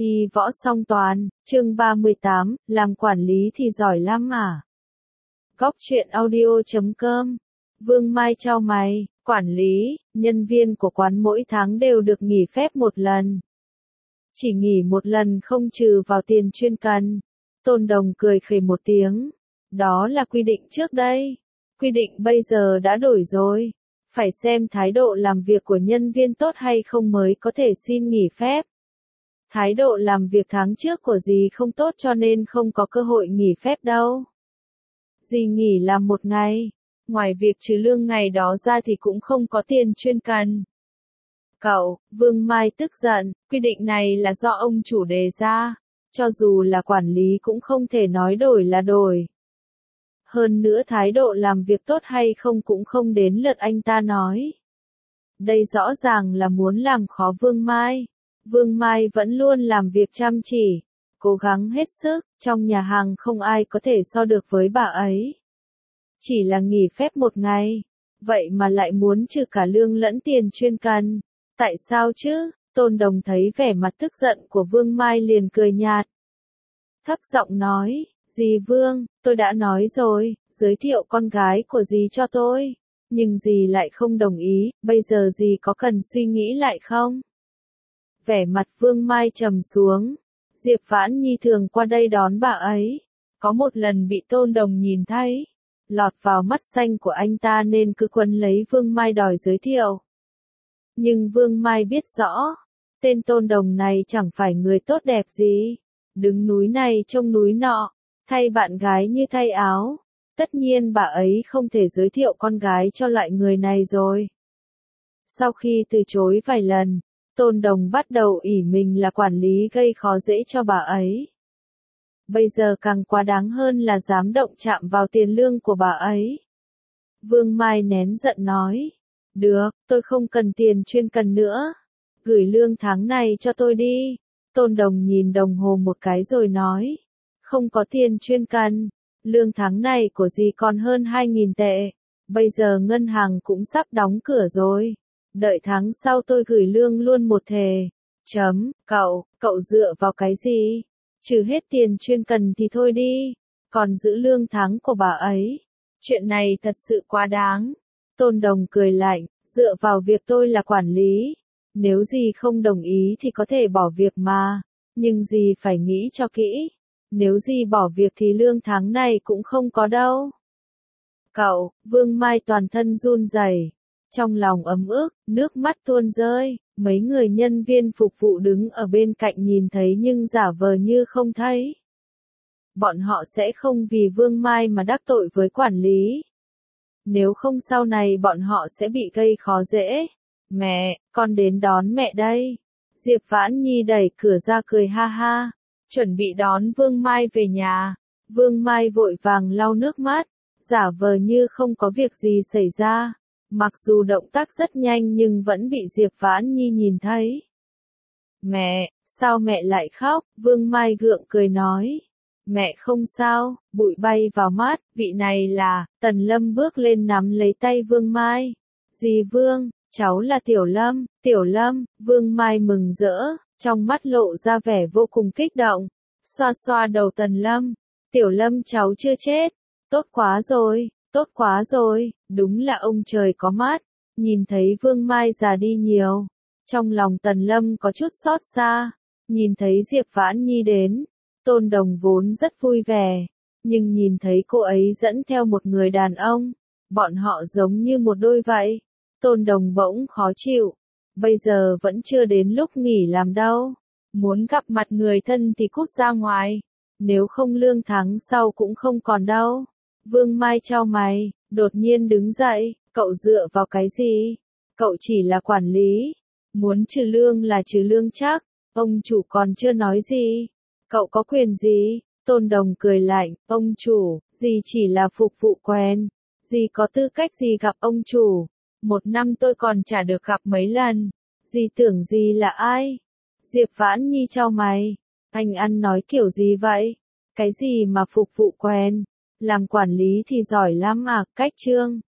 Y võ song toàn, chương 38, làm quản lý thì giỏi lắm à. Góc truyện audio.com. Vương Mai chau mày, quản lý, nhân viên của quán mỗi tháng đều được nghỉ phép một lần. Chỉ nghỉ một lần không trừ vào tiền chuyên cần. Tôn Đồng cười khẩy một tiếng. Đó là quy định trước đây. Quy định bây giờ đã đổi rồi. Phải xem thái độ làm việc của nhân viên tốt hay không mới có thể xin nghỉ phép. Thái độ làm việc tháng trước của dì không tốt cho nên không có cơ hội nghỉ phép đâu. Dì nghỉ làm một ngày, ngoài việc trừ lương ngày đó ra thì cũng không có tiền chuyên cần. Cậu, Vương Mai tức giận, quy định này là do ông chủ đề ra, cho dù là quản lý cũng không thể nói đổi là đổi. Hơn nữa thái độ làm việc tốt hay không cũng không đến lượt anh ta nói. Đây rõ ràng là muốn làm khó Vương Mai. Vương Mai vẫn luôn làm việc chăm chỉ, cố gắng hết sức, trong nhà hàng không ai có thể so được với bà ấy. Chỉ là nghỉ phép một ngày, vậy mà lại muốn trừ cả lương lẫn tiền chuyên cần. Tại sao chứ? Tôn Đồng thấy vẻ mặt tức giận của Vương Mai liền cười nhạt. Thấp giọng nói, dì Vương, tôi đã nói rồi, giới thiệu con gái của dì cho tôi. Nhưng dì lại không đồng ý, bây giờ dì có cần suy nghĩ lại không? Vẻ mặt Vương Mai trầm xuống. Diệp Vãn Nhi thường qua đây đón bà ấy. Có một lần bị Tôn Đồng nhìn thấy, lọt vào mắt xanh của anh ta nên cứ quấn lấy Vương Mai đòi giới thiệu. Nhưng Vương Mai biết rõ, tên Tôn Đồng này chẳng phải người tốt đẹp gì. Đứng núi này trông núi nọ, thay bạn gái như thay áo. Tất nhiên bà ấy không thể giới thiệu con gái cho loại người này rồi. Sau khi từ chối vài lần, Tôn Đồng bắt đầu ỷ mình là quản lý gây khó dễ cho bà ấy. Bây giờ càng quá đáng hơn là dám động chạm vào tiền lương của bà ấy. Vương Mai nén giận nói. Được, tôi không cần tiền chuyên cần nữa. Gửi lương tháng này cho tôi đi. Tôn Đồng nhìn đồng hồ một cái rồi nói. Không có tiền chuyên cần. Lương tháng này của dì còn hơn 2.000 tệ. Bây giờ ngân hàng cũng sắp đóng cửa rồi. Đợi tháng sau tôi gửi lương luôn một thề. Cậu dựa vào cái gì? Trừ hết tiền chuyên cần thì thôi đi. Còn giữ lương tháng của bà ấy. Chuyện này thật sự quá đáng. Tôn Đồng cười lạnh, dựa vào việc tôi là quản lý. Nếu dì không đồng ý thì có thể bỏ việc mà. Nhưng dì phải nghĩ cho kỹ. Nếu dì bỏ việc thì lương tháng này cũng không có đâu. Cậu, Vương Mai toàn thân run rẩy. Trong lòng ấm ức, nước mắt tuôn rơi, mấy người nhân viên phục vụ đứng ở bên cạnh nhìn thấy nhưng giả vờ như không thấy. Bọn họ sẽ không vì Vương Mai mà đắc tội với quản lý. Nếu không sau này bọn họ sẽ bị gây khó dễ. Mẹ, con đến đón mẹ đây. Diệp Vãn Nhi đẩy cửa ra cười ha ha, chuẩn bị đón Vương Mai về nhà. Vương Mai vội vàng lau nước mắt, giả vờ như không có việc gì xảy ra. Mặc dù động tác rất nhanh nhưng vẫn bị Diệp Vãn Nhi nhìn thấy. Mẹ, sao mẹ lại khóc? Vương Mai gượng cười nói. Mẹ không sao, bụi bay vào mắt, vị này là, Tần Lâm bước lên nắm lấy tay Vương Mai. Dì Vương, cháu là Tiểu Lâm, Vương Mai mừng rỡ, trong mắt lộ ra vẻ vô cùng kích động. Xoa xoa đầu Tần Lâm, Tiểu Lâm cháu chưa chết, tốt quá rồi, đúng là ông trời có mắt, nhìn thấy Vương Mai già đi nhiều. Trong lòng Tần Lâm có chút xót xa, nhìn thấy Diệp Vãn Nhi đến, Tôn Đồng vốn rất vui vẻ, nhưng nhìn thấy cô ấy dẫn theo một người đàn ông, bọn họ giống như một đôi vậy. Tôn Đồng bỗng khó chịu, bây giờ vẫn chưa đến lúc nghỉ làm đâu, muốn gặp mặt người thân thì cút ra ngoài, nếu không lương tháng sau cũng không còn đâu. Vương Mai chau mày, đột nhiên đứng dậy, cậu dựa vào cái gì? Cậu chỉ là quản lý, muốn trừ lương là trừ lương chắc, ông chủ còn chưa nói gì. Cậu có quyền gì? Tôn Đồng cười lạnh, ông chủ, dì chỉ là phục vụ quen, dì có tư cách gì gặp ông chủ? Một năm tôi còn chả được gặp mấy lần, dì tưởng dì là ai? Diệp Vãn Nhi chau mày, anh ăn nói kiểu gì vậy? Cái gì mà phục vụ quen? Làm quản lý thì giỏi lắm à, cách chương.